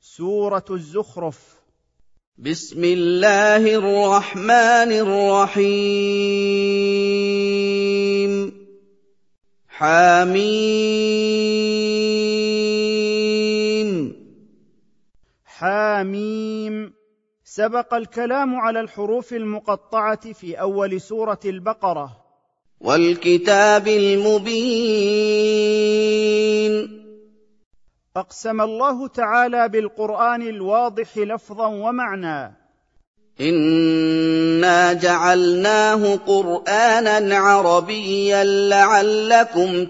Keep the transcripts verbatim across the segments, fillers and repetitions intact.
سورة الزخرف. بسم الله الرحمن الرحيم. حميم. حميم. سبق الكلام على الحروف المقطعة في أول سورة البقرة. والكتاب المبين. أقسم الله تعالى بالقرآن الواضح لفظا ومعنى. إنا جعلناه قرآنا عربيا لعلكم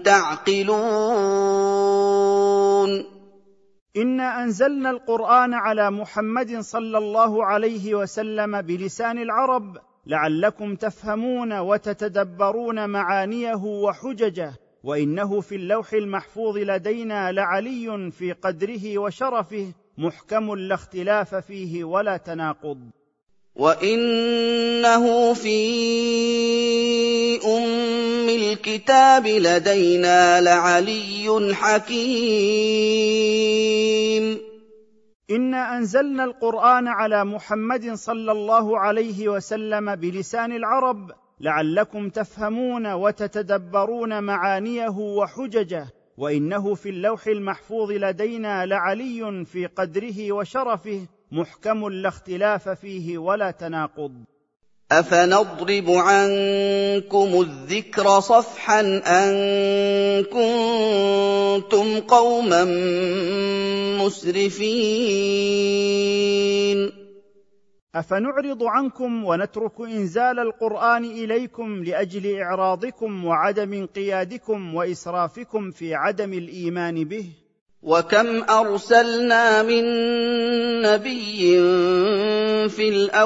تعقلون. إنا أنزلنا القرآن على محمد صلى الله عليه وسلم بلسان العرب لعلكم تفهمون وتتدبرون معانيه وحججه، وإنه في اللوح المحفوظ لدينا لعلي في قدره وشرفه محكم لا اختلاف فيه ولا تناقض. وإنه في أم الكتاب لدينا لعلي حكيم. إنا أنزلنا القرآن على محمد صلى الله عليه وسلم بلسان العرب لعلكم تفهمون وتتدبرون معانيه وحججه، وإنه في اللوح المحفوظ لدينا لعلي في قدره وشرفه محكم لا اختلاف فيه ولا تناقض. أفنضرب عنكم الذكر صفحا أن كنتم قوما مسرفين. أفنعرض عنكم ونترك إنزال القرآن إليكم لأجل إعراضكم وعدم انقيادكم وإسرافكم في عدم الإيمان به؟ وكم أرسلنا من نبي في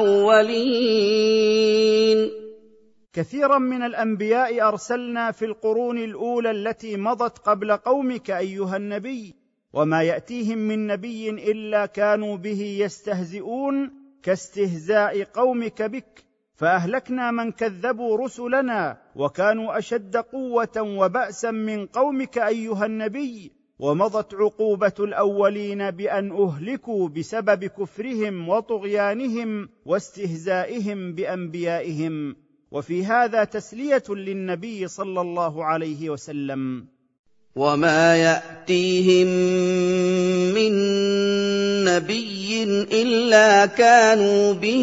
الأولين. كثيرا من الأنبياء أرسلنا في القرون الأولى التي مضت قبل قومك أيها النبي، وما يأتيهم من نبي إلا كانوا به يستهزئون كاستهزاء قومك بك، فأهلكنا من كذبوا رسلنا وكانوا أشد قوة وبأسا من قومك أيها النبي، ومضت عقوبة الأولين بأن أهلكوا بسبب كفرهم وطغيانهم واستهزائهم بأنبيائهم. وفي هذا تسلية للنبي صلى الله عليه وسلم. وما يأتيهم من نبي إلا كانوا به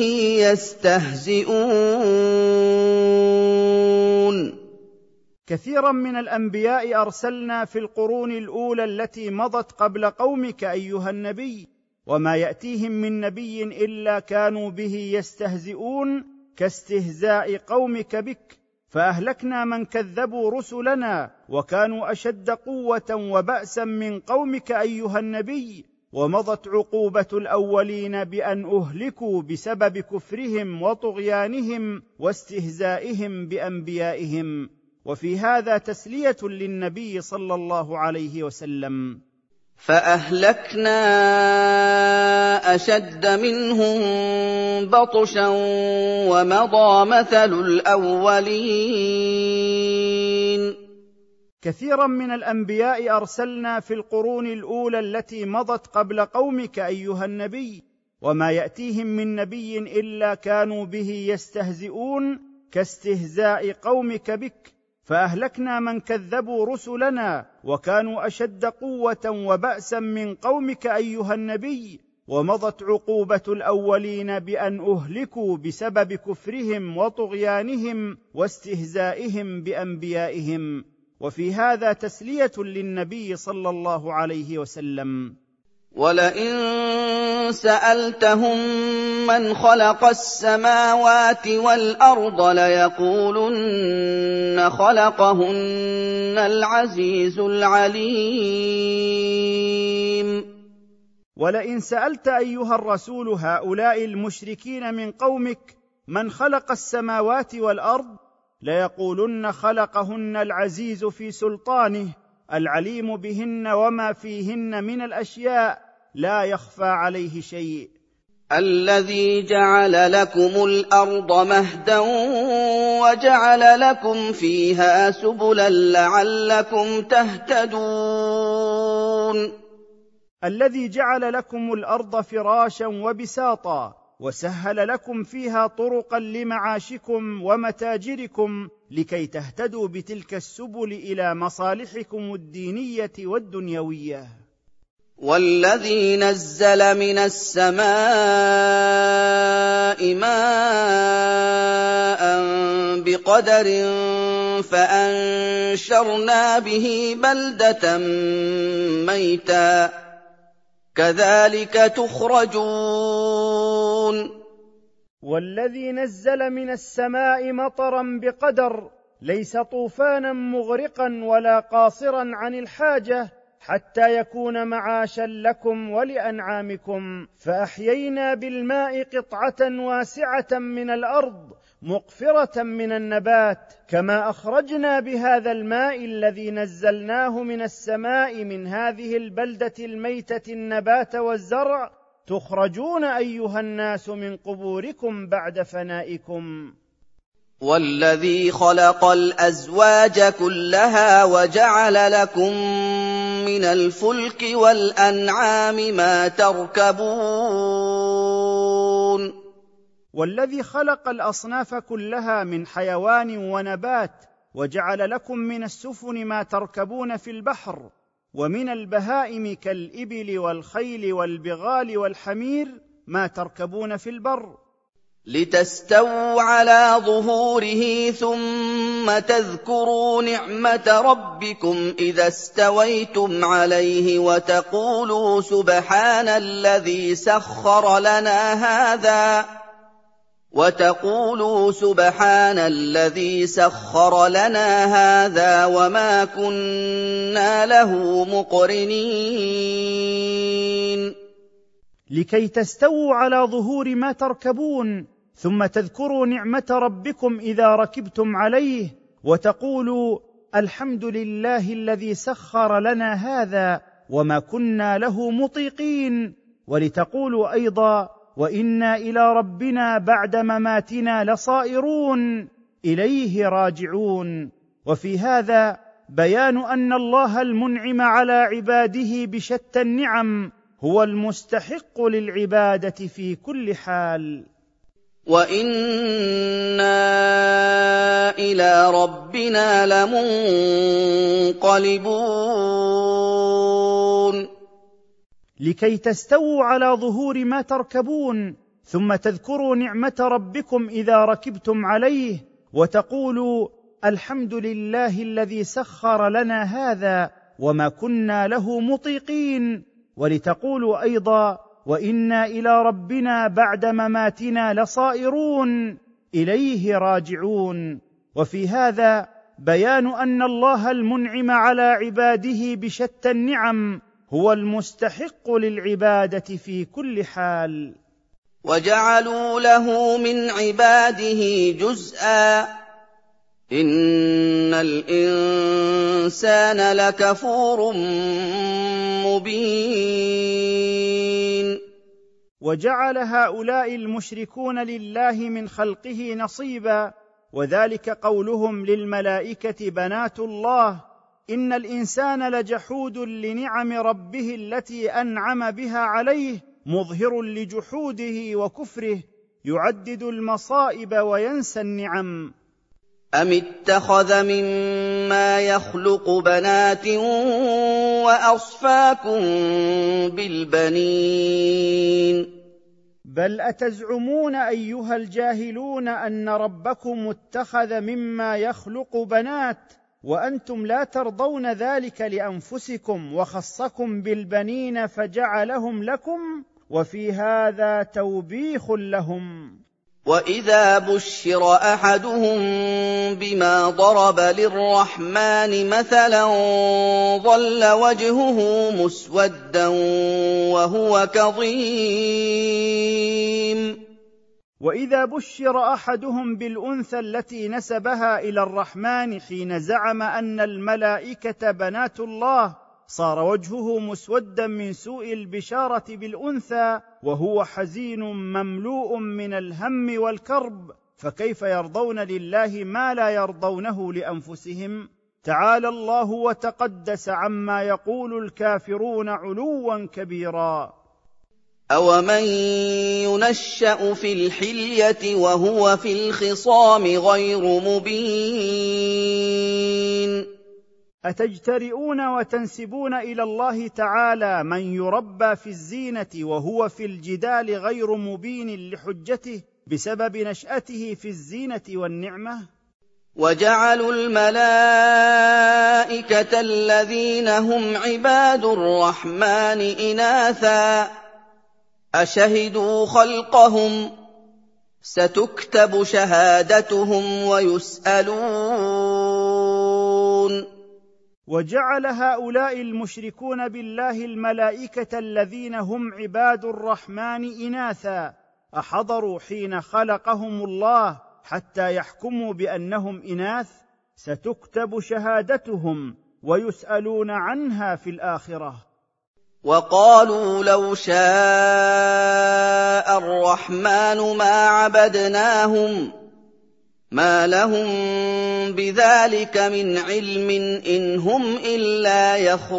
يستهزئون. كثيرا من الأنبياء أرسلنا في القرون الأولى التي مضت قبل قومك أيها النبي، وما يأتيهم من نبي إلا كانوا به يستهزئون كاستهزاء قومك بك، فأهلكنا من كذبوا رسلنا وكانوا أشد قوة وبأسا من قومك أيها النبي، ومضت عقوبة الأولين بأن أهلكوا بسبب كفرهم وطغيانهم واستهزائهم بأنبيائهم. وفي هذا تسلية للنبي صلى الله عليه وسلم. فأهلكنا أشد منهم بطشا ومضى مثل الأولين. كثيرا من الأنبياء أرسلنا في القرون الأولى التي مضت قبل قومك أيها النبي، وما يأتيهم من نبي إلا كانوا به يستهزئون كاستهزاء قومك بك، فأهلكنا من كذبوا رسلنا وكانوا أشد قوة وبأسا من قومك أيها النبي، ومضت عقوبة الأولين بأن أهلكوا بسبب كفرهم وطغيانهم واستهزائهم بأنبيائهم. وفي هذا تسلية للنبي صلى الله عليه وسلم. ولئن سألتهم من خلق السماوات والأرض ليقولن خلقهن العزيز العليم. ولئن سألت أيها الرسول هؤلاء المشركين من قومك من خلق السماوات والأرض ليقولن خلقهن العزيز في سلطانه العليم بهن وما فيهن من الأشياء لا يخفى عليه شيء. الذي جعل لكم الأرض مهدا وجعل لكم فيها سبلا لعلكم تهتدون. الذي جعل لكم الارض فراشا وبساطا وسهل لكم فيها طرقا لمعاشكم ومتاجركم لكي تهتدوا بتلك السبل الى مصالحكم الدينيه والدنيويه. والذي نزل من السماء ماء بقدر فأنشرنا به بلدة ميتا كذلك تخرجون. والذي نزل من السماء مطرا بقدر، ليس طوفانا مغرقا ولا قاصرا عن الحاجة، حتى يكون معاشا لكم ولأنعامكم، فأحيينا بالماء قطعة واسعة من الأرض مقفرة من النبات، كما أخرجنا بهذا الماء الذي نزلناه من السماء من هذه البلدة الميتة النبات والزرع، تخرجون أيها الناس من قبوركم بعد فنائكم. والذي خلق الأزواج كلها وجعل لكم من الفلك والأنعام ما تركبون. والذي خلق الأصناف كلها من حيوان ونبات وجعل لكم من السفن ما تركبون في البحر، ومن البهائم كالإبل والخيل والبغال والحمير ما تركبون في البر، لتستووا على ظهوره ثم تذكروا نعمة ربكم إذا استويتم عليه وتقولوا سبحان الذي سخر لنا هذا وتقولوا سبحان الذي سخر لنا هذا وما كنا له مقرنين. لكي تستووا على ظهور ما تركبون، ثم تذكروا نعمة ربكم إذا ركبتم عليه، وتقولوا الحمد لله الذي سخر لنا هذا وما كنا له مطيقين، ولتقولوا أيضا وإنا إلى ربنا بعد مماتنا لصائرون إليه راجعون. وفي هذا بيان أن الله المنعم على عباده بشتى النعم هو المستحق للعبادة في كل حال. وَإِنَّا إِلَىٰ رَبِّنَا لَمُنقَلِبُونَ. لكي تستووا على ظهور ما تركبون، ثم تذكروا نعمة ربكم إذا ركبتم عليه، وتقولوا الحمد لله الذي سخر لنا هذا وما كنا له مطيقين، ولتقولوا أيضا وإنا إلى ربنا بعد مماتنا لصائرون إليه راجعون. وفي هذا بيان أن الله المنعم على عباده بشتى النعم هو المستحق للعبادة في كل حال. وجعلوا له من عباده جزءا إن الإنسان لكفور مبين. وجعل هؤلاء المشركون لله من خلقه نصيبا، وذلك قولهم للملائكة بنات الله، إن الإنسان لجحود لنعم ربه التي أنعم بها عليه، مظهر لجحوده وكفره، يعدد المصائب وينسى النعم. أم اتخذ مما يخلق بنات وأصفاكم بالبنين. بل أتزعمون أيها الجاهلون أن ربكم اتخذ مما يخلق بنات، وأنتم لا ترضون ذلك لأنفسكم، وخصكم بالبنين فجعلهم لكم، وفي هذا توبيخ لهم. وَإِذَا بُشِّرَ أَحَدُهُم بِمَا ضَرَبَ لِلرَّحْمَٰنِ مَثَلًا ظَلَّ وَجْهُهُ مُسْوَدًّا وَهُوَ كَظِيمٌ. وإذا بشر أحدهم بالأنثى التي نسبها إلى الرحمن حين زعم أن الملائكة بنات الله، صار وجهه مسودا من سوء البشارة بالأنثى، وهو حزين مملوء من الهم والكرب، فكيف يرضون لله ما لا يرضونه لأنفسهم؟ تعالى الله وتقدس عما يقول الكافرون علوا كبيرا. أَوَمَن يُنَشَّأُ فِي الْحِلْيَةِ وَهُوَ فِي الْخِصَامِ غَيْرُ مُبِينٍ أتجترئون وتنسبون إلى الله تعالى من يربى في الزينة وهو في الجدال غير مبين لحجته بسبب نشأته في الزينة والنعمة؟ وَجَعَلُوا الْمَلَائِكَةَ الَّذِينَ هُمْ عِبَادُ الرَّحْمَٰنِ إِنَاثًا أَشَهِدُوا خَلْقَهُمْ ۚ سَتُكْتَبُ شَهَادَتُهُمْ وَيُسْأَلُونَ. وجعل هؤلاء المشركون بالله الملائكة الذين هم عباد الرحمن إناثا، أحضروا حين خلقهم الله حتى يحكموا بأنهم إناث؟ ستكتب شهادتهم ويسألون عنها في الآخرة. وَقَالُوا لَوْ شَاءَ الرَّحْمَٰنُ مَا عَبَدْنَاهُم مَّا لَهُم بِذَٰلِكَ مِنْ عِلْمٍ إِنْ هُمْ إِلَّا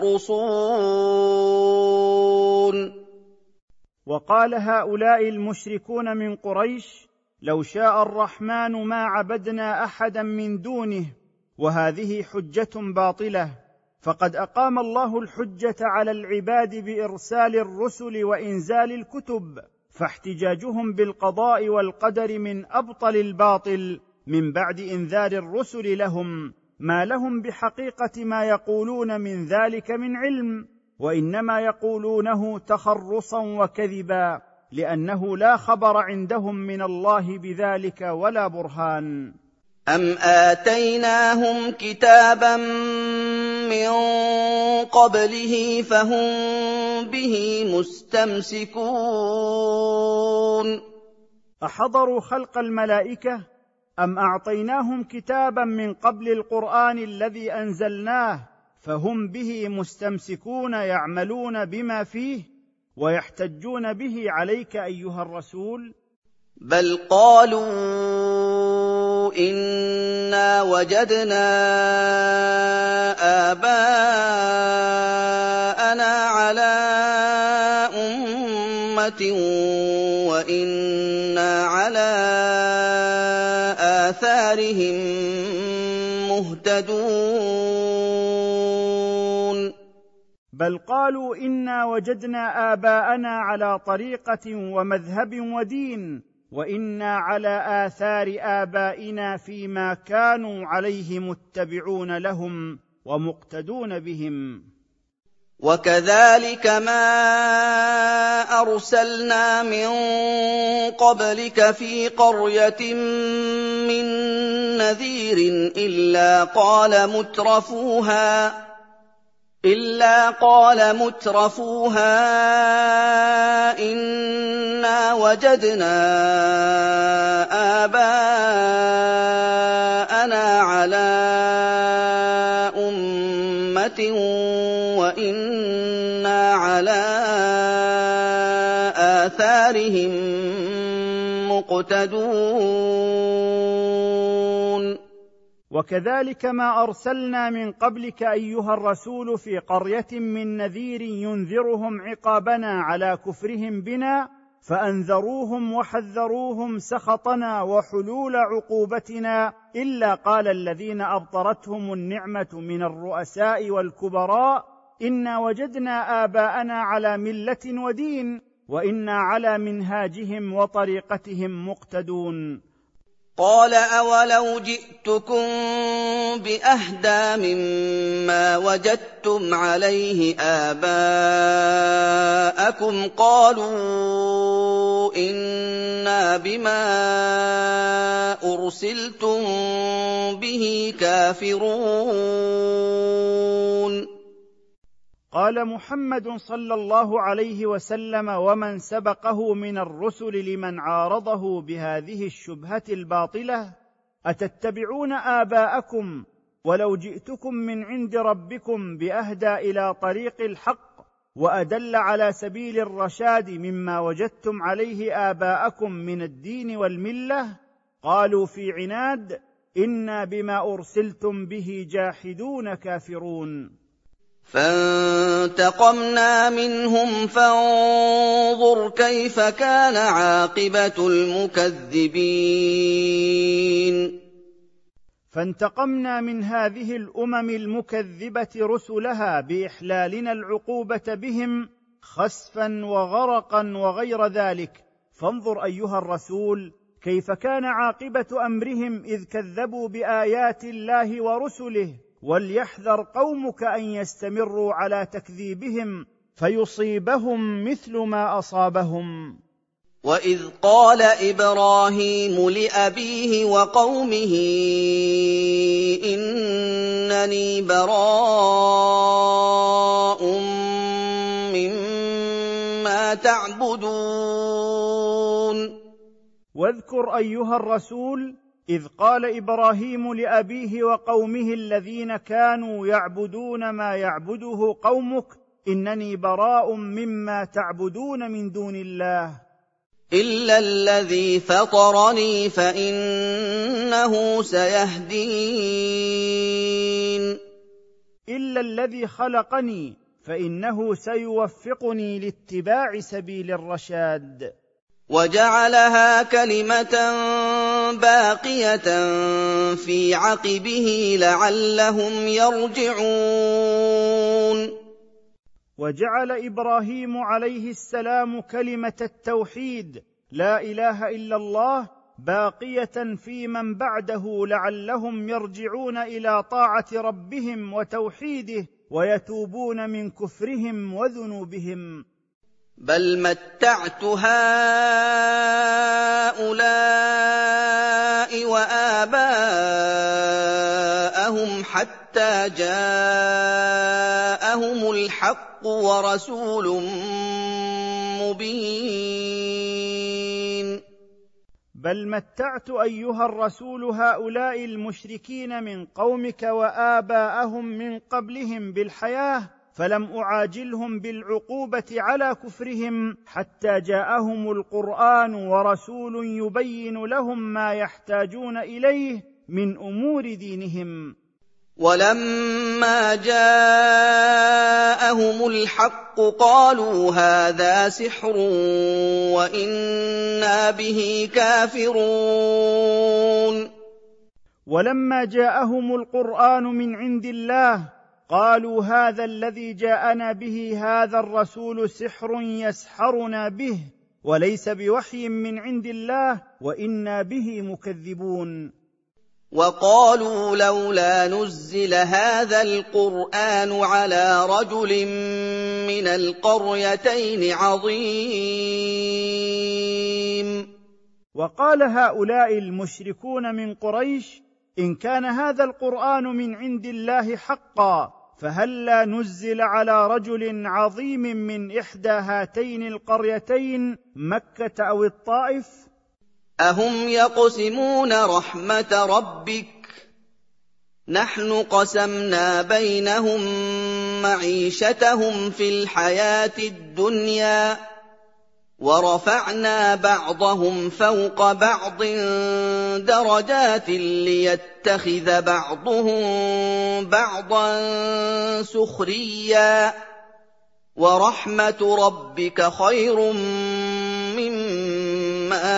يَخْرُصُونَ. وقال هؤلاء المشركون من قريش: لو شاء الرحمن ما عبدنا أحدا من دونه، وهذه حجة باطلة، فقد أقام الله الحجة على العباد بإرسال الرسل وإنزال الكتب، فاحتجاجهم بالقضاء والقدر من أبطل الباطل من بعد إنذار الرسل لهم ما لهم بحقيقة ما يقولون من ذلك من علم، وإنما يقولونه تخرصا وكذبا، لأنه لا خبر عندهم من الله بذلك ولا برهان. أَمْ آتَيْنَاهُمْ كِتَابًا مِّن قَبْلِهِ فَهُم بِهِ مُسْتَمْسِكُونَ. أحضروا خلق الملائكة أم أعطيناهم كتابا من قبل القرآن الذي أنزلناه فهم به مستمسكون، يعملون بما فيه ويحتجون به عليك أيها الرسول؟ بل قالوا إنا وجدنا آباءنا على أمة وإنا على آثارهم مهتدون. بل قالوا إنا وجدنا آباءنا على طريقة ومذهب ودين، وإنا على آثار آبائنا فيما كانوا عليه متبعون لهم ومقتدون بهم. وكذلك ما أرسلنا من قبلك في قرية من نذير إلا قال مترفوها إلا قال مترفوها إنا وجدنا آباءنا على أمة وإنا على آثارهم مقتدون. وكذلك ما أرسلنا من قبلك أيها الرسول في قرية من نذير ينذرهم عقابنا على كفرهم بنا، فأنذروهم وحذروهم سخطنا وحلول عقوبتنا، إلا قال الذين أبطرتهم النعمة من الرؤساء والكبراء إنا وجدنا آباءنا على ملة ودين وإنا على منهاجهم وطريقتهم مقتدون. قال أولو جئتكم بأهدى مما وجدتم عليه آباءكم قالوا إنا بما أرسلتم به كافرون. قال محمد صلى الله عليه وسلم ومن سبقه من الرسل لمن عارضه بهذه الشبهة الباطلة: أتتبعون آباءكم ولو جئتكم من عند ربكم بأهدى إلى طريق الحق وأدل على سبيل الرشاد مما وجدتم عليه آباءكم من الدين والملة؟ قالوا في عناد: إنا بما أرسلتم به جاحدون كافرون. فانتقمنا منهم فانظر كيف كان عاقبة المكذبين. فانتقمنا من هذه الأمم المكذبة رسلها بإحلالنا العقوبة بهم خسفا وغرقا وغير ذلك. فانظر أيها الرسول كيف كان عاقبة أمرهم إذ كذبوا بآيات الله ورسله، وليحذر قومك أن يستمروا على تكذيبهم فيصيبهم مثل ما أصابهم. وإذ قال إبراهيم لأبيه وقومه إنني براء مما تعبدون. واذكر أيها الرسول إذ قال إبراهيم لأبيه وقومه الذين كانوا يعبدون ما يعبده قومك إنني براء مما تعبدون من دون الله إلا الذي فطرني فإنه سيهدين. إلا الذي خلقني فإنه سيوفقني لاتباع سبيل الرشاد. وجعلها كلمة باقية في عقبه لعلهم يرجعون. وجعل إبراهيم عليه السلام كلمة التوحيد لا إله إلا الله باقية في من بعده لعلهم يرجعون إلى طاعة ربهم وتوحيده ويتوبون من كفرهم وذنوبهم. بل متعت هؤلاء وآباءهم حتى جاءهم الحق ورسول مبين. بل متعت أيها الرسول هؤلاء المشركين من قومك وآباءهم من قبلهم بالحياة، فلم أعاجلهم بالعقوبة على كفرهم حتى جاءهم القرآن ورسول يبين لهم ما يحتاجون إليه من أمور دينهم. ولما جاءهم الحق قالوا هذا سحر وإنا به كافرون. ولما جاءهم القرآن من عند الله قالوا هذا الذي جاءنا به هذا الرسول سحر يسحرنا به وليس بوحي من عند الله وإنا به مكذبون. وقالوا لولا نزل هذا القرآن على رجل من القريتين عظيم. وقال هؤلاء المشركون من قريش إن كان هذا القرآن من عند الله حقا فهلا نزل على رجل عظيم من إحدى هاتين القريتين مكة أو الطائف. أهم يقسمون رحمة ربك نحن قسمنا بينهم معيشتهم في الحياة الدنيا ورفعنا بعضهم فوق بعض درجات ليتخذ بعضهم بعضا سخريا ورحمة ربك خير مما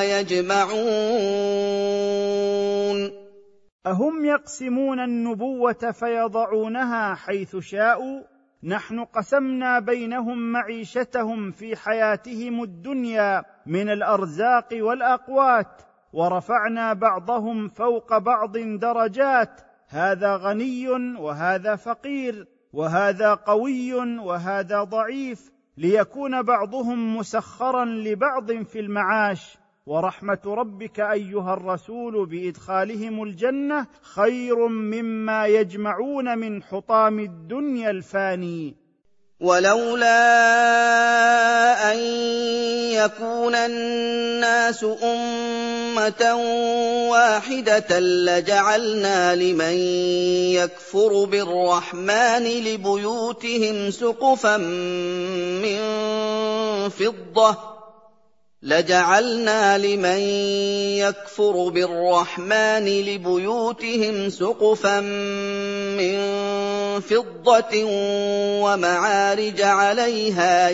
يجمعون. أهم يقسمون النبوة فيضعونها حيث شاءوا؟ نحن قسمنا بينهم معيشتهم في حياتهم الدنيا من الأرزاق والأقوات ورفعنا بعضهم فوق بعض درجات، هذا غني وهذا فقير وهذا قوي وهذا ضعيف، ليكون بعضهم مسخرا لبعض في المعاش. ورحمة ربك أيها الرسول بإدخالهم الجنة خير مما يجمعون من حطام الدنيا الفاني. ولولا أن يكون الناس أمة واحدة لجعلنا لمن يكفر بالرحمن لبيوتهم سقفا من فضة لَجَعَلْنَا لِمَن يَكْفُرُ بِالرَّحْمَٰنِ لِبُيُوتِهِمْ سُقُفًا مِّن فِضَّةٍ وَمَعَارِجَ عَلَيْهَا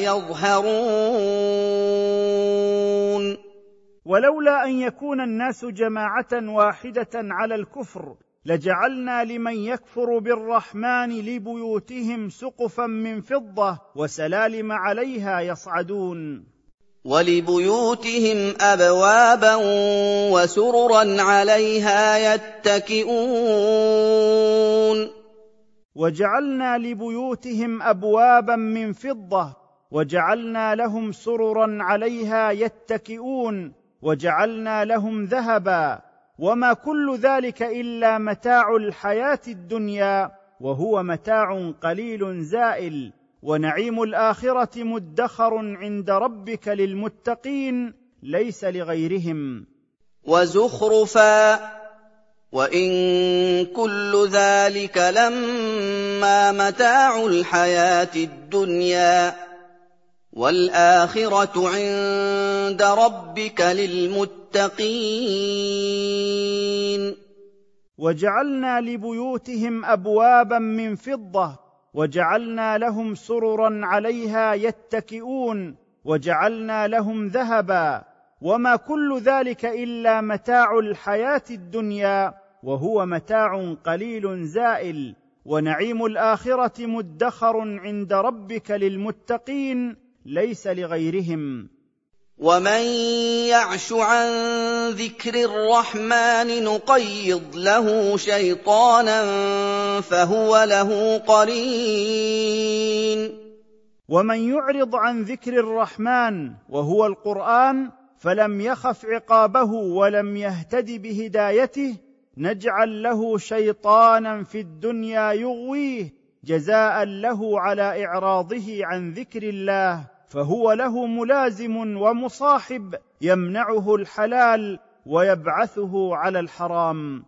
يَظْهَرُونَ ولولا أن يكون الناس جماعة واحدة على الكفر لجعلنا لمن يكفر بالرحمن لبيوتهم سقفا من فضة وسلالم عليها يصعدون وَلِبُيُوتِهِمْ أَبْوَابًا وَسُرُرًا عَلَيْهَا يَتَّكِئُونَ وجعلنا لبيوتهم أبوابا من فضة وجعلنا لهم سررا عليها يتكئون وجعلنا لهم ذهبا وما كل ذلك إلا متاع الحياة الدنيا وهو متاع قليل زائل ونعيم الآخرة مدخر عند ربك للمتقين ليس لغيرهم وزخرفا وإن كل ذلك لما متاع الحياة الدنيا والآخرة عند ربك للمتقين وجعلنا لبيوتهم أبوابا من فضة وجعلنا لهم سررا عليها يتكئون وجعلنا لهم ذهبا وما كل ذلك إلا متاع الحياة الدنيا وهو متاع قليل زائل ونعيم الآخرة مدخر عند ربك للمتقين ليس لغيرهم ومن يعش عن ذكر الرحمن نقيض له شيطانا فهو له قرين ومن يعرض عن ذكر الرحمن وهو القرآن فلم يخف عقابه ولم يهتد بهدايته نجعل له شيطانا في الدنيا يغويه جزاء له على إعراضه عن ذكر الله فهو له ملازم ومصاحب يمنعه الحلال ويبعثه على الحرام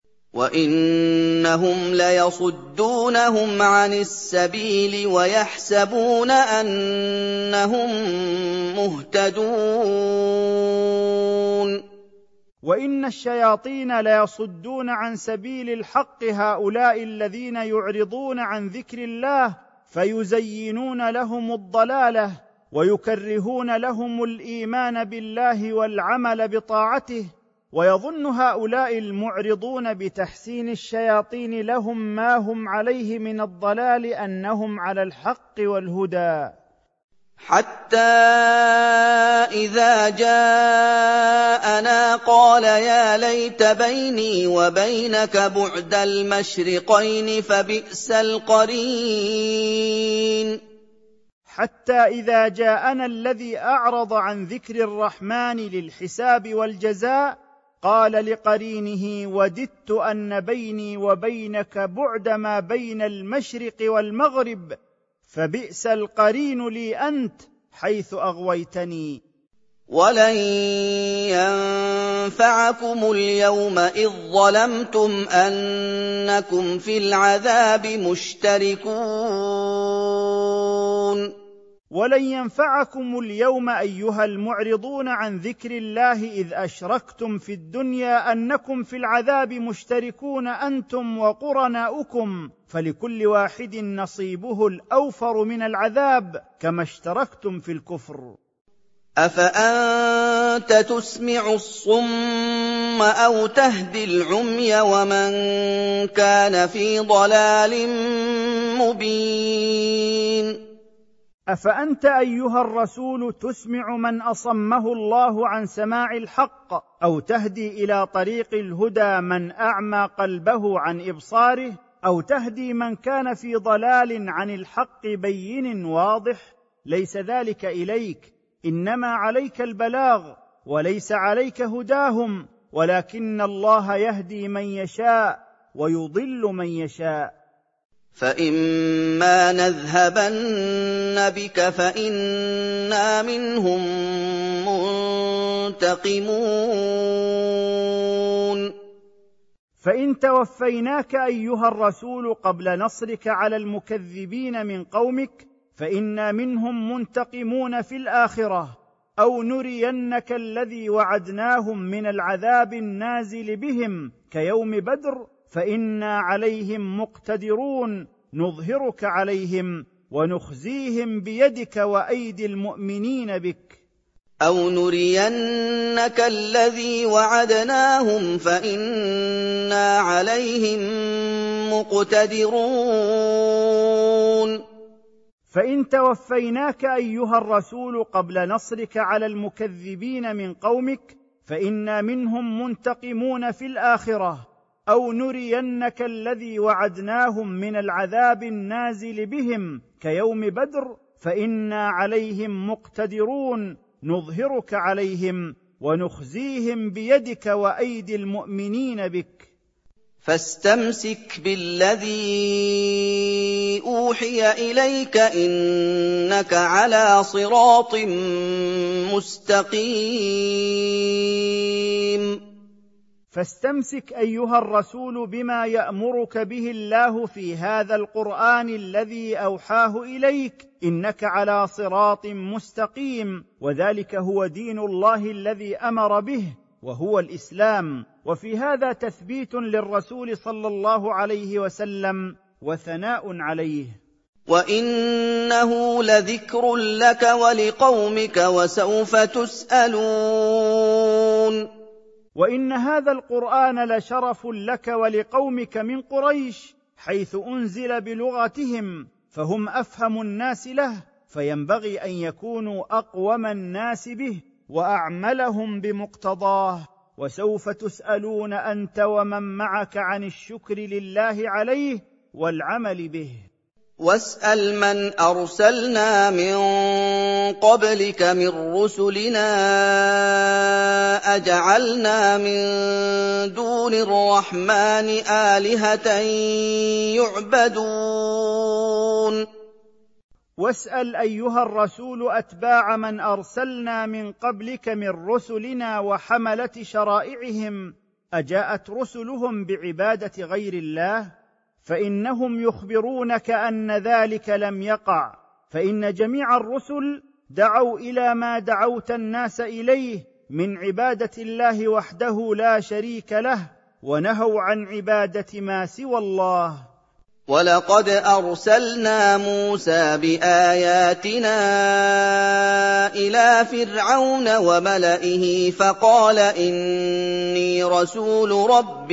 وإنهم ليصدونهم عن السبيل ويحسبون أنهم مهتدون وإن الشياطين ليصدون عن سبيل الحق هؤلاء الذين يعرضون عن ذكر الله فيزينون لهم الضلاله ويكرهون لهم الإيمان بالله والعمل بطاعته ويظن هؤلاء المعرضون بتحسين الشياطين لهم ما هم عليه من الضلال أنهم على الحق والهدى حتى إذا جاءنا قال يا ليت بيني وبينك بعد المشرقين فبئس القرين حتى إذا جاءنا الذي أعرض عن ذكر الرحمن للحساب والجزاء قال لقرينه وددت أن بيني وبينك بعد ما بين المشرق والمغرب فبئس القرين لي أنت حيث أغويتني ولن ينفعكم اليوم إذ ظلمتم أنكم في العذاب مشتركون ولن ينفعكم اليوم أيها المعرضون عن ذكر الله إذ أشركتم في الدنيا أنكم في العذاب مشتركون أنتم وقرناؤكم فلكل واحد نصيبه الأوفر من العذاب كما اشتركتم في الكفر أفأنت تسمع الصم أو تهدي العمي ومن كان في ضلال مبين أفأنت أيها الرسول تسمع من أصمه الله عن سماع الحق أو تهدي إلى طريق الهدى من أعمى قلبه عن إبصاره أو تهدي من كان في ضلال عن الحق بين واضح ليس ذلك إليك إنما عليك البلاغ وليس عليك هداهم ولكن الله يهدي من يشاء ويضل من يشاء فإما نذهبن بك فإنا منهم منتقمون فإن توفيناك أيها الرسول قبل نصرك على المكذبين من قومك فإنا منهم منتقمون في الآخرة أو نرينك الذي وعدناهم من العذاب النازل بهم كيوم بدر فإنا عليهم مقتدرون نظهرك عليهم ونخزيهم بيدك وأيدي المؤمنين بك. أو نرينك الذي وعدناهم فإنا عليهم مقتدرون. فإن توفيناك أيها الرسول قبل نصرك على المكذبين من قومك فإنا منهم منتقمون في الآخرة. أو نرينك الذي وعدناهم من العذاب النازل بهم كيوم بدر فإنا عليهم مقتدرون نظهرك عليهم ونخزيهم بيدك وأيدي المؤمنين بك. فاستمسك بالذي أوحي إليك إنك على صراط مستقيم. فاستمسك أيها الرسول بما يأمرك به الله في هذا القرآن الذي أوحاه إليك إنك على صراط مستقيم، وذلك هو دين الله الذي أمر به وهو الإسلام. وفي هذا تثبيت للرسول صلى الله عليه وسلم وثناء عليه. وإنه لذكر لك ولقومك وسوف تسألون. وإن هذا القرآن لشرف لك ولقومك من قريش حيث أنزل بلغتهم فهم أفهم الناس له، فينبغي أن يكونوا أقوم الناس به وأعملهم بمقتضاه. وسوف تسألون أنت ومن معك عن الشكر لله عليه والعمل به. واسأل من أرسلنا من قبلك من رسلنا أجعلنا من دون الرحمن آلهة يعبدون. واسأل أيها الرسول أتباع من أرسلنا من قبلك من رسلنا وحملة شرائعهم أجاءت رسلهم بعبادة غير الله؟ فإنهم يخبرونك أن ذلك لم يقع، فإن جميع الرسل دعوا إلى ما دعوت الناس إليه من عبادة الله وحده لا شريك له، ونهوا عن عبادة ما سوى الله. ولقد أرسلنا موسى بآياتنا إلى فرعون وملئه فقال إني رسول رب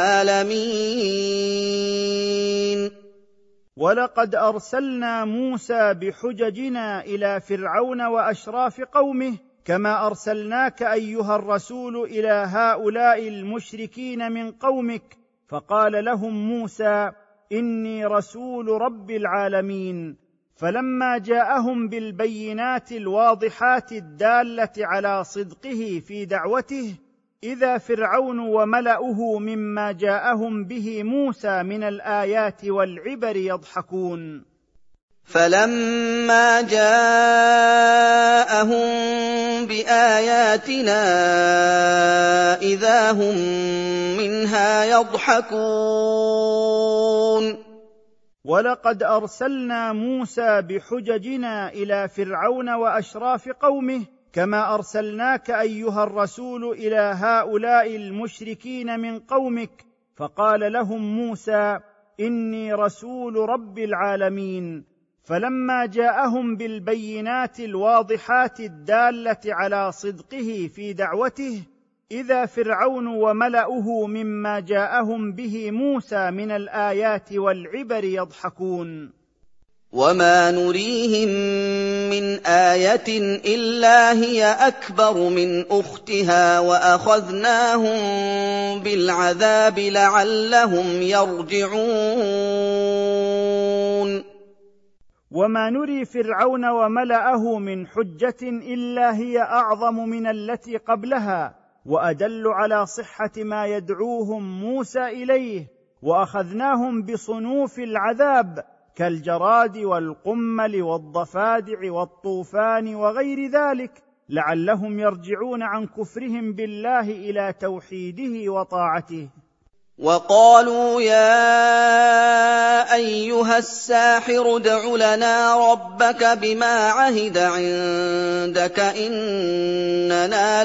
العالمين. ولقد أرسلنا موسى بحججنا إلى فرعون وأشراف قومه كما أرسلناك أيها الرسول إلى هؤلاء المشركين من قومك، فقال لهم موسى إني رسول رب العالمين. فلما جاءهم بالبينات الواضحات الدالة على صدقه في دعوته إذا فرعون وملأه مما جاءهم به موسى من الآيات والعبر يضحكون. فلما جاءهم بآياتنا إذا هم منها يضحكون. ولقد أرسلنا موسى بحججنا إلى فرعون وأشراف قومه كما أرسلناك أيها الرسول إلى هؤلاء المشركين من قومك، فقال لهم موسى إني رسول رب العالمين. فلما جاءهم بالبينات الواضحات الدالة على صدقه في دعوته إذا فرعون وملأه مما جاءهم به موسى من الآيات والعبر يضحكون. وما نريهم من آية إلا هي أكبر من أختها وأخذناهم بالعذاب لعلهم يرجعون. وما نري فرعون وملأه من حجة إلا هي أعظم من التي قبلها وأدل على صحة ما يدعوهم موسى إليه، وأخذناهم بصنوف العذاب كالجراد والقمل والضفادع والطوفان وغير ذلك لعلهم يرجعون عن كفرهم بالله إلى توحيده وطاعته. وقالوا يا أيها الساحر ادع لنا ربك بما عهد عندك إننا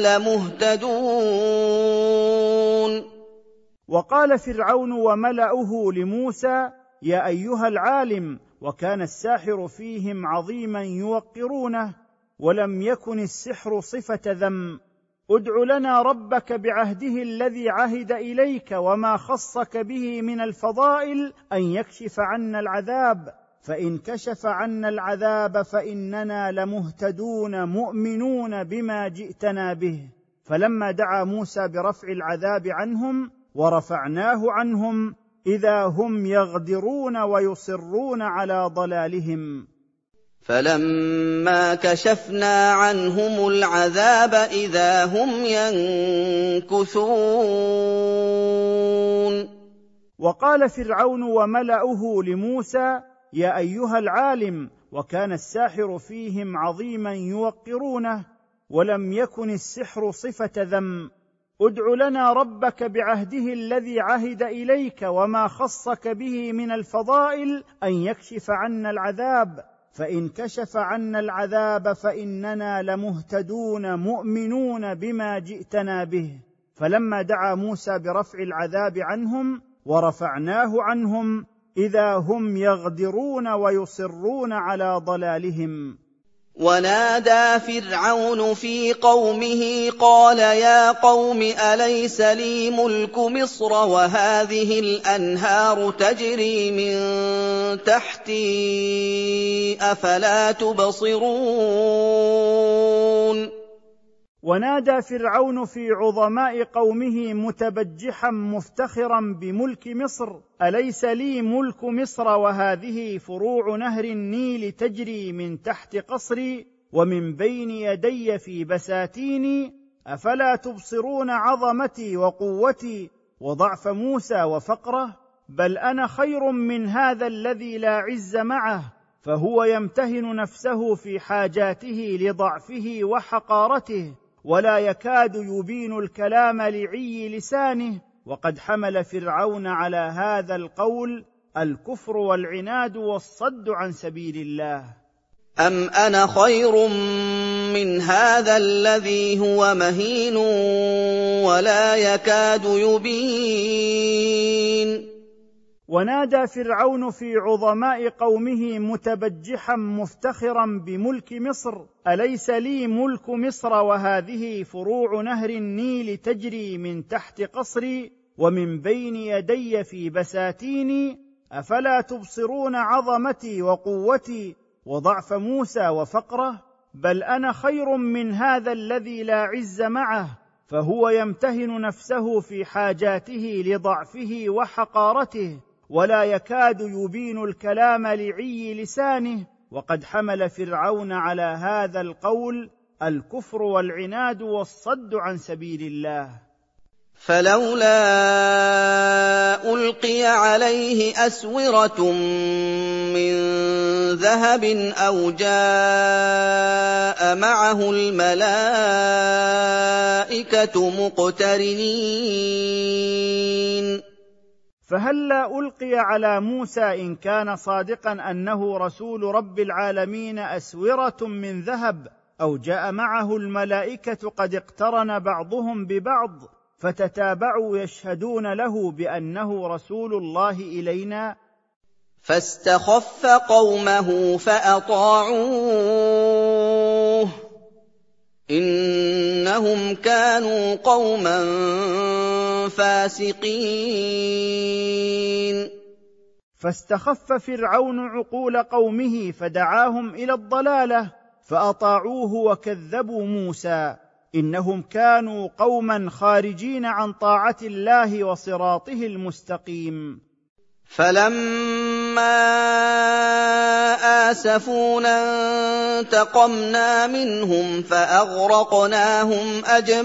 لمهتدون. وقال فرعون وملأه لموسى يا أيها العالم، وكان الساحر فيهم عظيما يوقرونه، ولم يكن السحر صفة ذم، ادع لنا ربك بعهده الذي عهد إليك وما خصك به من الفضائل أن يكشف عنا العذاب، فإن كشف عنا العذاب فإننا لمهتدون مؤمنون بما جئتنا به. فلما دعا موسى برفع العذاب عنهم ورفعناه عنهم إذا هم يغدرون ويصرون على ضلالهم. فلما كشفنا عنهم العذاب إذا هم ينكثون. وقال فرعون وملأه لموسى يا أيها العالم، وكان الساحر فيهم عظيما يوقرونه، ولم يكن السحر صفة ذم، ادع لنا ربك بعهده الذي عهد إليك وما خصك به من الفضائل أن يكشف عنا العذاب، فإن كشف عنا العذاب فإننا لمهتدون مؤمنون بما جئتنا به. فلما دعا موسى برفع العذاب عنهم ورفعناه عنهم إذا هم يغدرون ويصرون على ضلالهم. ونادى فرعون في قومه قال يا قوم أليس لي ملك مصر وهذه الأنهار تجري من تحتي أفلا تبصرون. ونادى فرعون في عظماء قومه متبجحا مفتخرا بملك مصر أليس لي ملك مصر وهذه فروع نهر النيل تجري من تحت قصري ومن بين يدي في بساتيني أفلا تبصرون عظمتي وقوتي وضعف موسى وفقره. بل أنا خير من هذا الذي لا عز معه، فهو يمتهن نفسه في حاجاته لضعفه وحقارته، ولا يكاد يبين الكلام لعي لسانه. وقد حمل فرعون على هذا القول الكفر والعناد والصد عن سبيل الله. أم أنا خير من هذا الذي هو مهين ولا يكاد يبين. ونادى فرعون في عظماء قومه متبجحا مفتخرا بملك مصر أليس لي ملك مصر وهذه فروع نهر النيل تجري من تحت قصري ومن بين يدي في بساتيني أفلا تبصرون عظمتي وقوتي وضعف موسى وفقره. بل أنا خير من هذا الذي لا عز معه، فهو يمتهن نفسه في حاجاته لضعفه وحقارته، ولا يكاد يبين الكلام لعي لسانه. وقد حمل فرعون على هذا القول الكفر والعناد والصد عن سبيل الله. فلولا ألقي عليه أسورة من ذهب أو جاء معه الملائكة مقترنين. فهلا ألقي على موسى إن كان صادقا أنه رسول رب العالمين أسورة من ذهب، أو جاء معه الملائكة قد اقترن بعضهم ببعض فتتابعوا يشهدون له بأنه رسول الله إلينا. فاستخف قومه فأطاعوه إنهم كانوا قوما فاسقين. فاستخف فرعون عقول قومه فدعاهم إلى الضلالة فأطاعوه وكذبوا موسى، إنهم كانوا قوما خارجين عن طاعة الله وصراطه المستقيم. فلما آسفونا انتقمنا منهم فأغرقناهم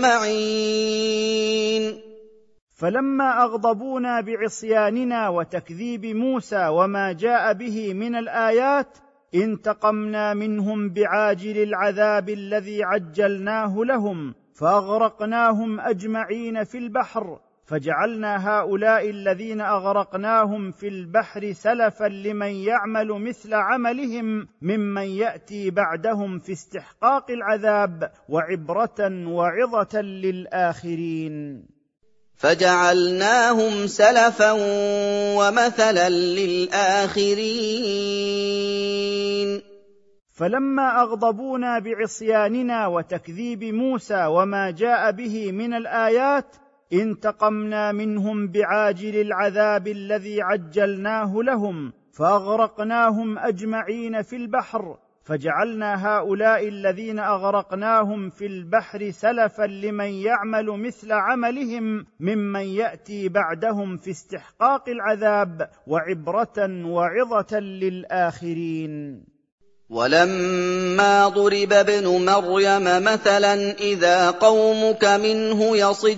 أجمعين. فلما أغضبونا بعصياننا وتكذيب موسى وما جاء به من الآيات انتقمنا منهم بعاجل العذاب الذي عجلناه لهم فأغرقناهم أجمعين في البحر، فجعلنا هؤلاء الذين أغرقناهم في البحر سلفا لمن يعمل مثل عملهم ممن يأتي بعدهم في استحقاق العذاب وعبرة وعظة للآخرين. فجعلناهم سلفا ومثلا للآخرين. فلما أغضبونا بعصياننا وتكذيب موسى وما جاء به من الآيات انتقمنا منهم بعاجل العذاب الذي عجلناه لهم فأغرقناهم أجمعين في البحر، فجعلنا هؤلاء الذين أغرقناهم في البحر سلفا لمن يعمل مثل عملهم ممن يأتي بعدهم في استحقاق العذاب وعبرة وعظة للآخرين. ولما ضرب ابن مريم مثلا إذا قومك منه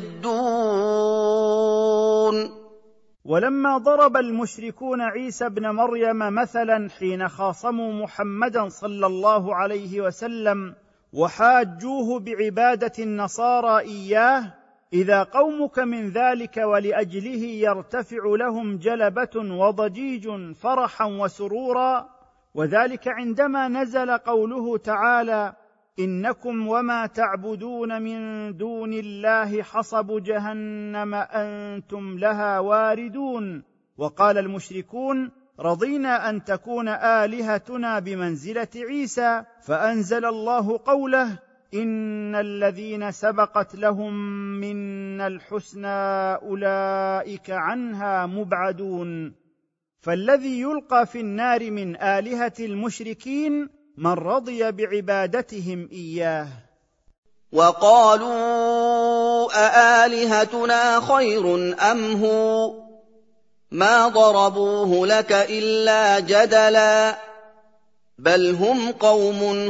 يصدون. ولما ضرب المشركون عيسى ابن مريم مثلا حين خاصموا محمدا صلى الله عليه وسلم وحاجوه بعبادة النصارى إياه، إذا قومك من ذلك ولأجله يرتفع لهم جلبة وضجيج فرحا وسرورا، وذلك عندما نزل قوله تعالى: إنكم وما تعبدون من دون الله حصب جهنم أنتم لها واردون. وقال المشركون: رضينا أن تكون آلهتنا بمنزلة عيسى، فأنزل الله قوله: إن الذين سبقت لهم منا الحسنى أولئك عنها مبعدون. فالذي يلقى في النار من آلهة المشركين من رضي بعبادتهم إياه. وقالوا أآلهتنا خير أم هو ما ضربوه لك إلا جدلا بل هم قوم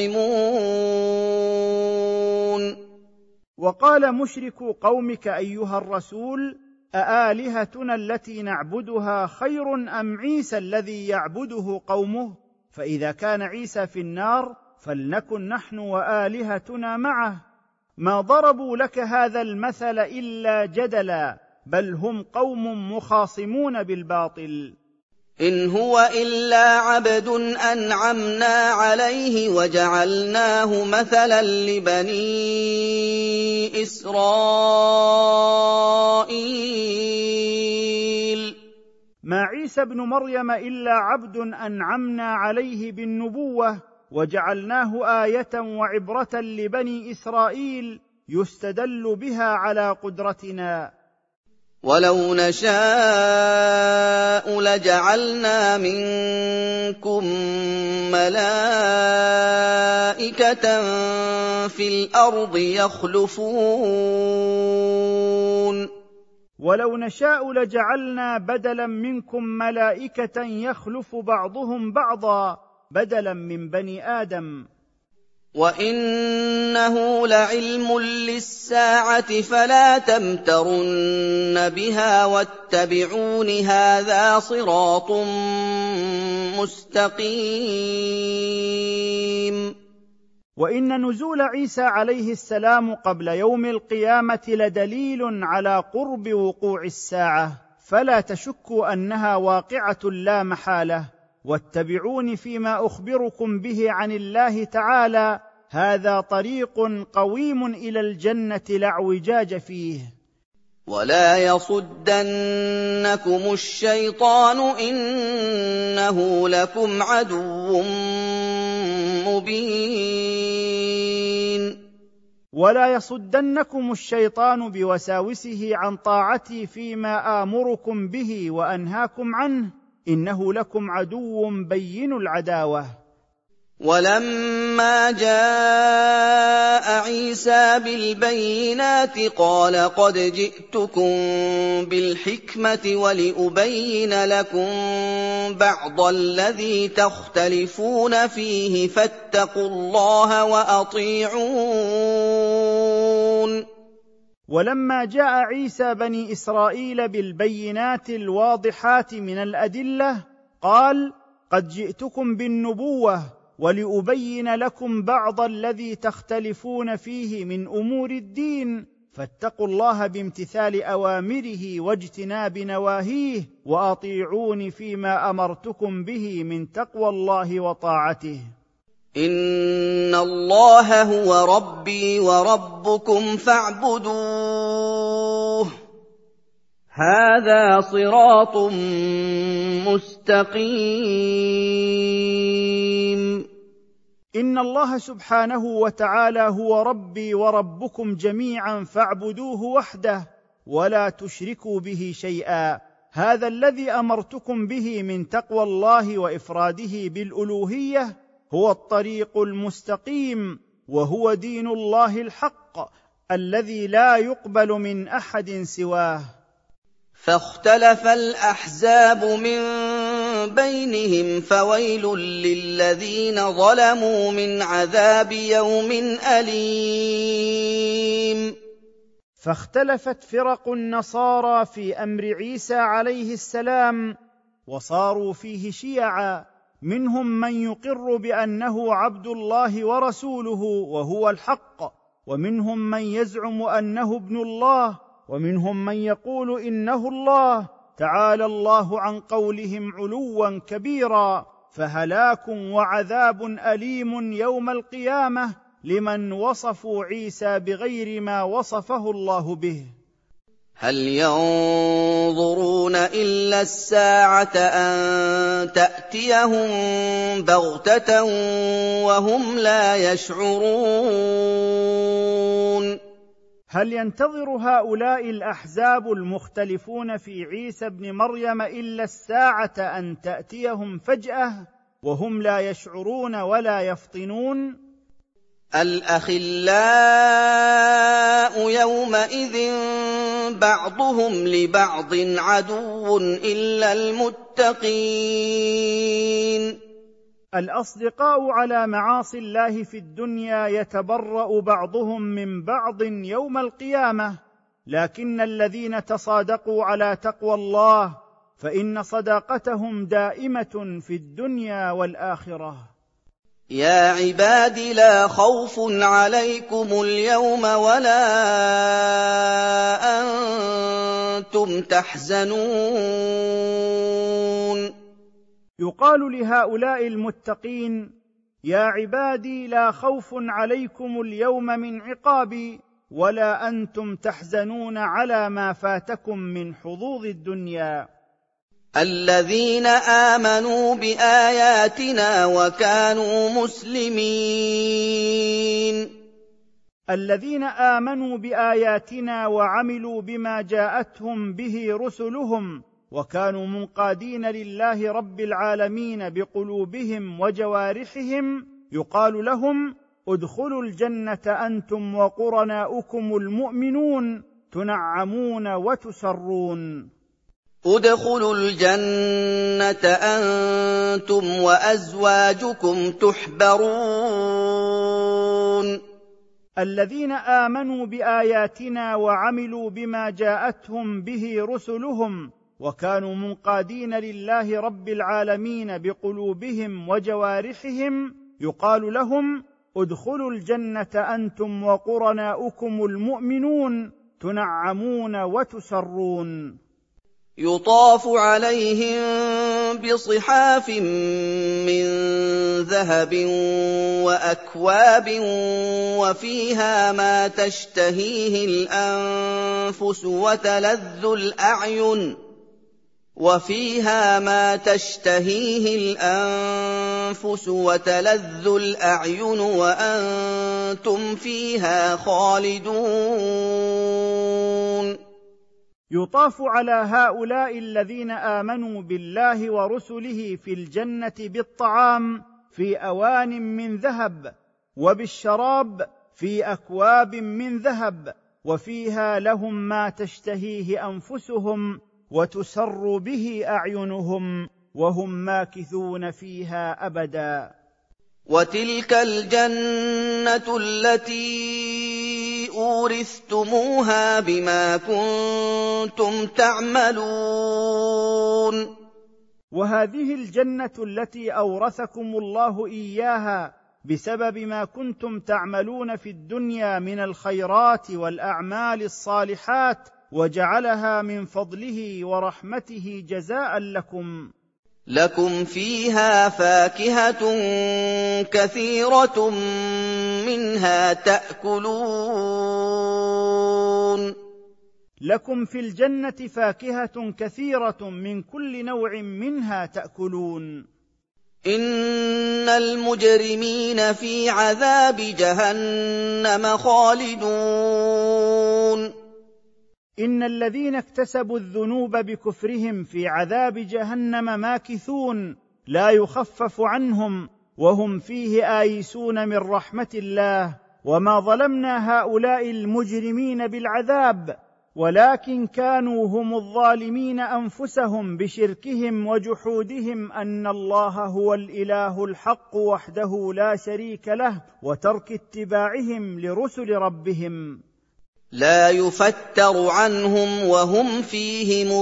خصمون. وقال مشركو قومك أيها الرسول: أآلهتنا التي نعبدها خير أم عيسى الذي يعبده قومه؟ فإذا كان عيسى في النار فلنكن نحن وآلهتنا معه. ما ضربوا لك هذا المثل إلا جدلا بل هم قوم مخاصمون بالباطل. إن هو إلا عبد أنعمنا عليه وجعلناه مثلا لبني إسرائيل. ما عيسى ابن مريم إلا عبد أنعمنا عليه بالنبوة وجعلناه آية وعبرة لبني إسرائيل يستدل بها على قدرتنا. ولو نشاء لجعلنا منكم ملائكة في الأرض يخلفون. ولو نشاء لجعلنا بدلا منكم ملائكة يخلف بعضهم بعضا بدلا من بني آدم. وإنه لعلم للساعة فلا تمترن بها واتبعون هذا صراط مستقيم. وإن نزول عيسى عليه السلام قبل يوم القيامة لدليل على قرب وقوع الساعة، فلا تشكوا أنها واقعة لا محالة، واتبعون فيما أخبركم به عن الله تعالى، هذا طريق قويم إلى الجنة لا اعوجاج فيه. ولا يصدنكم الشيطان إنه لكم عدو مبين. ولا يصدنكم الشيطان بوساوسه عن طاعتي فيما آمركم به وأنهاكم عنه، إنه لكم عدو بين العداوة. ولما جاء عيسى بالبينات قال قد جئتكم بالحكمة ولأبين لكم بعض الذي تختلفون فيه فاتقوا الله وأطيعون. ولما جاء عيسى بني إسرائيل بالبينات الواضحات من الأدلة قال قد جئتكم بالنبوة ولأبين لكم بعض الذي تختلفون فيه من أمور الدين فاتقوا الله بامتثال اوامره واجتناب نواهيه، واطيعون فيما امرتكم به من تقوى الله وطاعته. إن الله هو ربي وربكم فاعبدوه هذا صراط مستقيم. إن الله سبحانه وتعالى هو ربي وربكم جميعا فاعبدوه وحده ولا تشركوا به شيئا، هذا الذي أمرتكم به من تقوى الله وإفراده بالألوهية هو الطريق المستقيم، وهو دين الله الحق الذي لا يقبل من أحد سواه. فاختلف الأحزاب من بينهم فويل للذين ظلموا من عذاب يوم أليم. فاختلفت فرق النصارى في أمر عيسى عليه السلام، وصاروا فيه شيعا، منهم من يقر بأنه عبد الله ورسوله وهو الحق، ومنهم من يزعم أنه ابن الله، ومنهم من يقول إنه الله، تعالى الله عن قولهم علوا كبيرا. فهلاك وعذاب أليم يوم القيامة لمن وصفوا عيسى بغير ما وصفه الله به. هل ينظرون إلا الساعة أن تأتيهم بغتة وهم لا يشعرون؟ هل ينتظر هؤلاء الأحزاب المختلفون في عيسى ابن مريم إلا الساعة أن تأتيهم فجأة وهم لا يشعرون ولا يفطنون؟ الأخلاء يومئذ بعضهم لبعض عدو إلا المتقين. الأصدقاء على معاصي الله في الدنيا يتبرأ بعضهم من بعض يوم القيامة، لكن الذين تصادقوا على تقوى الله فإن صداقتهم دائمة في الدنيا والآخرة. يا عباد لا خوف عليكم اليوم ولا أنتم تحزنون. يقال لهؤلاء المتقين: يا عبادي لا خوف عليكم اليوم من عقابي ولا أنتم تحزنون على ما فاتكم من حظوظ الدنيا. الذين آمنوا بآياتنا وكانوا مسلمين. الذين آمنوا بآياتنا وعملوا بما جاءتهم به رسلهم وكانوا منقادين لله رب العالمين بقلوبهم وجوارحهم، يقال لهم: ادخلوا الجنة أنتم وقرناؤكم المؤمنون تنعمون وتسرون. ادخلوا الجنة أنتم وأزواجكم تحبرون. الذين آمنوا بآياتنا وعملوا بما جاءتهم به رسلهم وكانوا منقادين لله رب العالمين بقلوبهم وجوارحهم، يقال لهم: ادخلوا الجنة أنتم وقرناؤكم المؤمنون تنعمون وتسرون. يطاف عليهم بصحاف من ذهب وأكواب وفيها ما تشتهيه الأنفس وتلذ الأعين وفيها ما تشتهيه الأنفس وتلذ الأعين وأنتم فيها خالدون. يطاف على هؤلاء الذين آمنوا بالله ورسله في الجنة بالطعام في أوان من ذهب، وبالشراب في أكواب من ذهب، وفيها لهم ما تشتهيه أنفسهم وتسر به أعينهم، وهم ماكثون فيها أبدا. وتلك الجنة التي أورثتموها بما كنتم تعملون. وهذه الجنة التي أورثكم الله إياها بسبب ما كنتم تعملون في الدنيا من الخيرات والاعمال الصالحات، وجعلها من فضله ورحمته جزاء لكم. لكم فيها فاكهة كثيرة منها تأكلون. لكم في الجنة فاكهة كثيرة من كل نوع منها تأكلون. إن المجرمين في عذاب جهنم خالدون. إن الذين اكتسبوا الذنوب بكفرهم في عذاب جهنم ماكثون، لا يخفف عنهم وهم فيه آيسون من رحمة الله. وما ظلمنا هؤلاء المجرمين بالعذاب، ولكن كانوا هم الظالمين أنفسهم بشركهم وجحودهم أن الله هو الإله الحق وحده لا شريك له، وترك اتباعهم لرسل ربهم. لا يفتر عنهم وهم فيه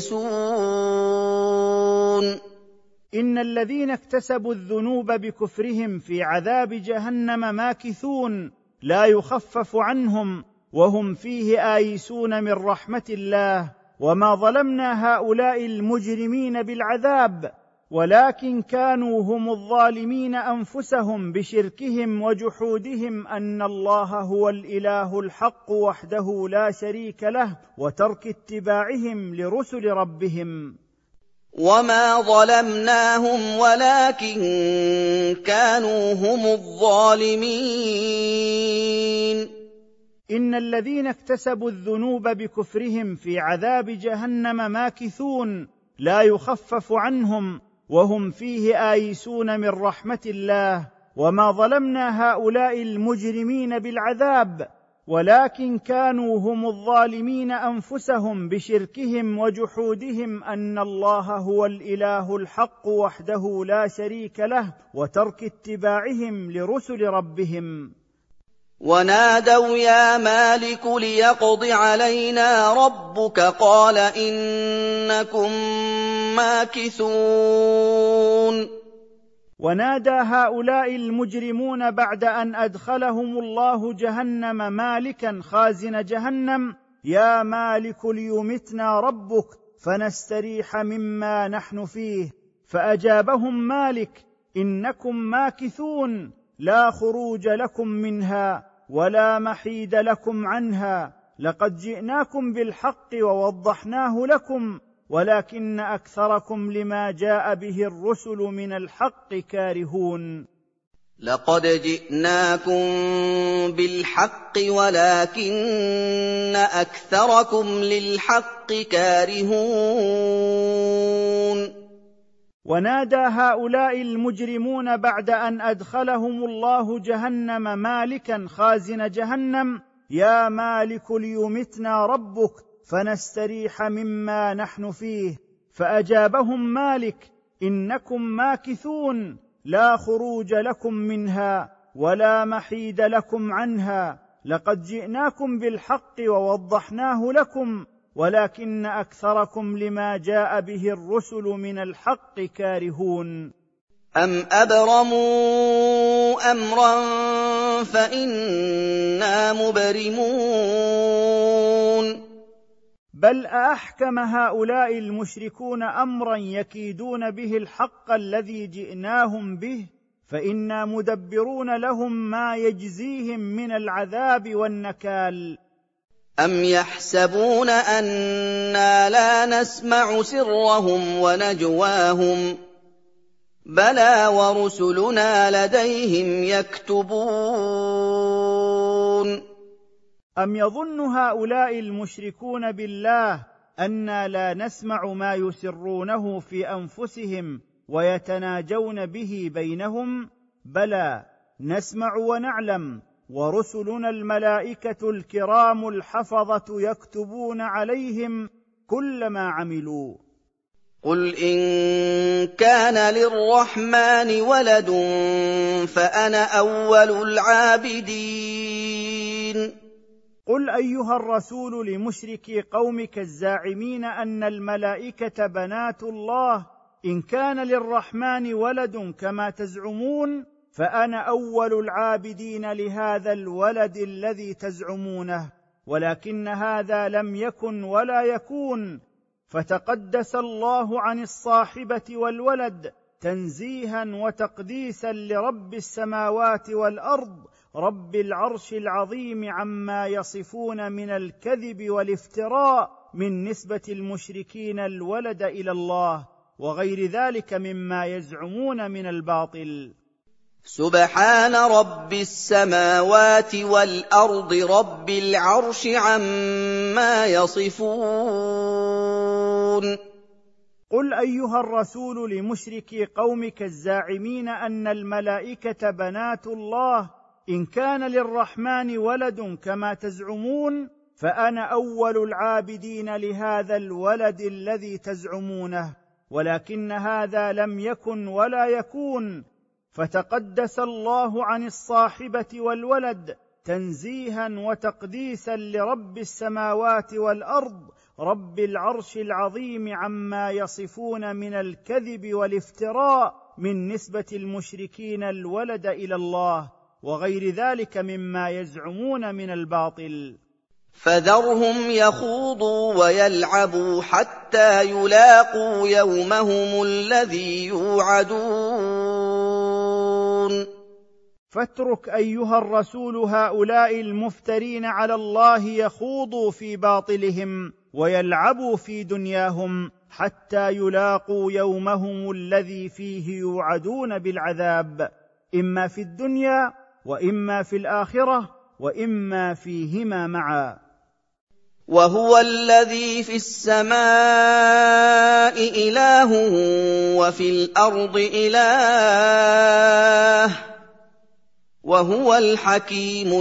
مبلسون. إن الذين اكتسبوا الذنوب بكفرهم في عذاب جهنم ماكثون، لا يخفف عنهم وهم فيه آيسون من رحمة الله. وما ظلمنا هؤلاء المجرمين بالعذاب، ولكن كانوا هم الظالمين أنفسهم بشركهم وجحودهم أن الله هو الإله الحق وحده لا شريك له، وترك اتباعهم لرسل ربهم. وما ظلمناهم ولكن كانوا هم الظالمين. إن الذين اكتسبوا الذنوب بكفرهم في عذاب جهنم ماكثون، لا يخفف عنهم وهم فيه آيسون من رحمة الله. وما ظلمنا هؤلاء المجرمين بالعذاب، ولكن كانوا هم الظالمين أنفسهم بشركهم وجحودهم أن الله هو الإله الحق وحده لا شريك له، وترك اتباعهم لرسل ربهم. ونادوا يا مالك ليقض علينا ربك قال إنكم ماكثون. ونادى هؤلاء المجرمون بعد أن أدخلهم الله جهنم مالكا خازن جهنم: يا مالك ليمتنا ربك فنستريح مما نحن فيه. فأجابهم مالك: إنكم ماكثون، لا خروج لكم منها ولا محيد لكم عنها، لقد جئناكم بالحق ووضحناه لكم، ولكن أكثركم لما جاء به الرسل من الحق كارهون. لقد جئناكم بالحق ولكن أكثركم للحق كارهون. ونادى هؤلاء المجرمون بعد أن أدخلهم الله جهنم مالكا خازن جهنم: يا مالك ليمتنا ربك فنستريح مما نحن فيه. فأجابهم مالك: إنكم ماكثون، لا خروج لكم منها ولا محيد لكم عنها، لقد جئناكم بالحق ووضحناه لكم، ولكن أكثركم لما جاء به الرسل من الحق كارهون. أم أبرموا أمرا فإنا مبرمون. بل أحكم هؤلاء المشركون أمرا يكيدون به الحق الذي جئناهم به، فإنا مدبرون لهم ما يجزيهم من العذاب والنكال. أم يحسبون أنا لا نسمع سرهم ونجواهم بلى ورسلنا لديهم يكتبون. أم يظن هؤلاء المشركون بالله أنا لا نسمع ما يسرونه في أنفسهم ويتناجون به بينهم؟ بلى، نسمع ونعلم، ورسلنا الملائكة الكرام الحفظة يكتبون عليهم كل ما عملوا. قل إن كان للرحمن ولد فأنا أول العابدين. قل أيها الرسول لمشركي قومك الزاعمين أن الملائكة بنات الله: إن كان للرحمن ولد كما تزعمون فأنا أول العابدين لهذا الولد الذي تزعمونه، ولكن هذا لم يكن ولا يكون، فتقدس الله عن الصاحبة والولد تنزيها وتقديسا لرب السماوات والأرض رب العرش العظيم عما يصفون من الكذب والافتراء من نسبة المشركين الولد إلى الله وغير ذلك مما يزعمون من الباطل. سبحان رب السماوات والأرض رب العرش عما يصفون. قل أيها الرسول لمشركي قومك الزاعمين أن الملائكة بنات الله إن كان للرحمن ولد كما تزعمون، فأنا أول العابدين لهذا الولد الذي تزعمونه، ولكن هذا لم يكن ولا يكون، فتقدس الله عن الصاحبة والولد تنزيها وتقديسا لرب السماوات والأرض رب العرش العظيم عما يصفون من الكذب والافتراء من نسبة المشركين الولد إلى الله وغير ذلك مما يزعمون من الباطل. فذرهم يخوضوا ويلعبوا حتى يلاقوا يومهم الذي يوعدون. فاترك أيها الرسول هؤلاء المفترين على الله يخوضوا في باطلهم ويلعبوا في دنياهم حتى يلاقوا يومهم الذي فيه يوعدون بالعذاب، إما في الدنيا وإما في الآخرة وإما فيهما معا. وهو الذي في السماء إله وفي الأرض إله وهو الحكيم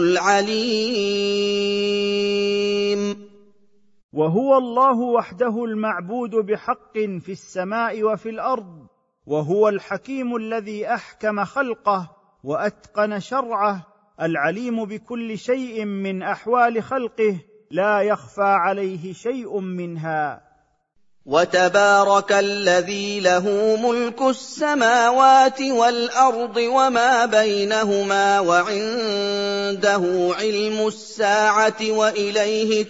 العليم. وهو الله وحده المعبود بحق في السماء وفي الأرض، وهو الحكيم الذي أحكم خلقه وأتقن شرعه، العليم بكل شيء من أحوال خلقه لا يخفى عليه شيء منها. وتبارك الذي له ملك السماوات والأرض وما بينهما وعنده علم الساعة وإليه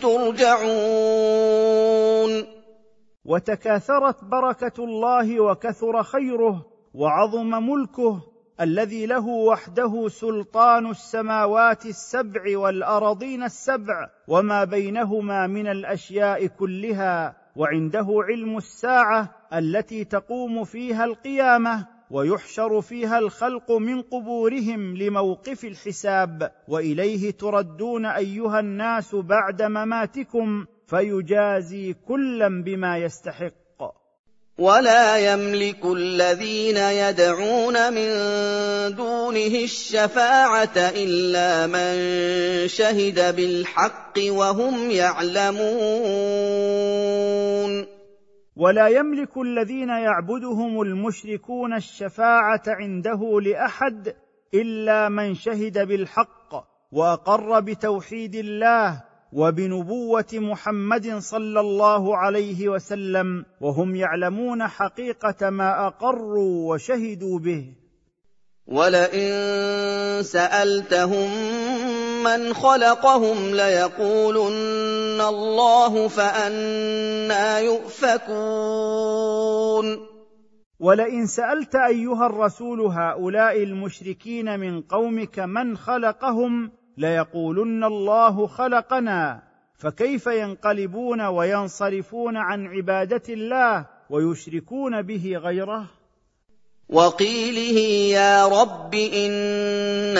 ترجعون. وتكاثرت بركة الله وكثر خيره وعظم ملكه الذي له وحده سلطان السماوات السبع والأراضين السبع وما بينهما من الأشياء كلها، وعنده علم الساعة التي تقوم فيها القيامة ويحشر فيها الخلق من قبورهم لموقف الحساب، وإليه تردون أيها الناس بعد مماتكم فيجازي كلا بما يستحق. ولا يملك الذين يدعون من دونه الشفاعة إلا من شهد بالحق وهم يعلمون. ولا يملك الذين يعبدهم المشركون الشفاعة عنده لأحد إلا من شهد بالحق وأقر بتوحيد الله وبنبوة محمد صلى الله عليه وسلم، وهم يعلمون حقيقة ما أقروا وشهدوا به. ولئن سألتهم من خلقهم ليقولن الله فأنى يؤفكون. ولئن سألت أيها الرسول هؤلاء المشركين من قومك من خلقهم ليقولن الله خلقنا، فكيف ينقلبون وينصرفون عن عبادة الله ويشركون به غيره؟ وقيله يا رب إن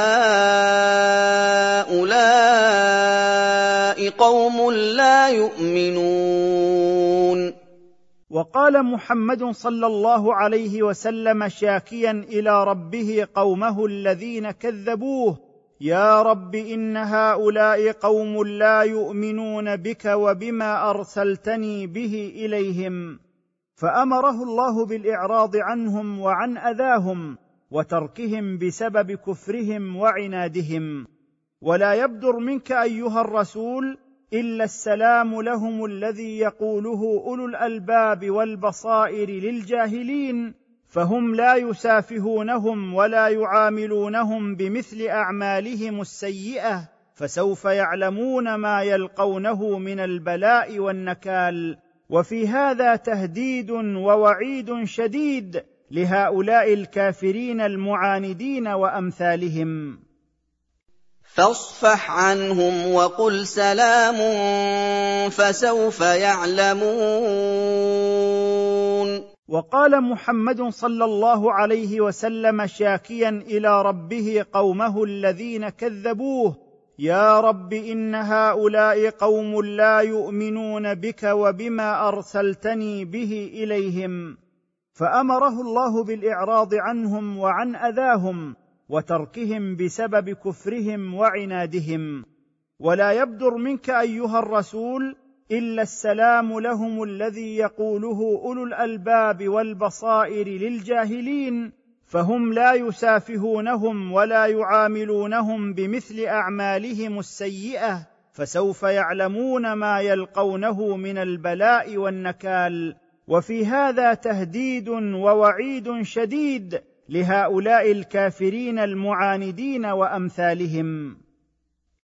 هؤلاء قوم لا يؤمنون. وقال محمد صلى الله عليه وسلم شاكيا إلى ربه قومه الذين كذبوه: يا رب إن هؤلاء قوم لا يؤمنون بك وبما أرسلتني به إليهم. فأمره الله بالإعراض عنهم وعن أذاهم وتركهم بسبب كفرهم وعنادهم. ولا يبدر منك أيها الرسول إلا السلام لهم الذي يقوله أولو الألباب والبصائر للجاهلين فهم لا يسافهونهم ولا يعاملونهم بمثل اعمالهم السيئه، فسوف يعلمون ما يلقونه من البلاء والنكال. وفي هذا تهديد ووعيد شديد لهؤلاء الكافرين المعاندين وامثالهم. فاصفح عنهم وقل سلام فسوف يعلمون. وقال محمد صلى الله عليه وسلم شاكيا الى ربه قومه الذين كذبوه: يا رب إن هؤلاء قوم لا يؤمنون بك وبما أرسلتني به إليهم. فأمره الله بالإعراض عنهم وعن أذاهم وتركهم بسبب كفرهم وعنادهم. ولا يبدر منك أيها الرسول إلا السلام لهم الذي يقوله أولو الألباب والبصائر للجاهلين، فهم لا يسافهونهم ولا يعاملونهم بمثل اعمالهم السيئه، فسوف يعلمون ما يلقونه من البلاء والنكال. وفي هذا تهديد ووعيد شديد لهؤلاء الكافرين المعاندين وامثالهم.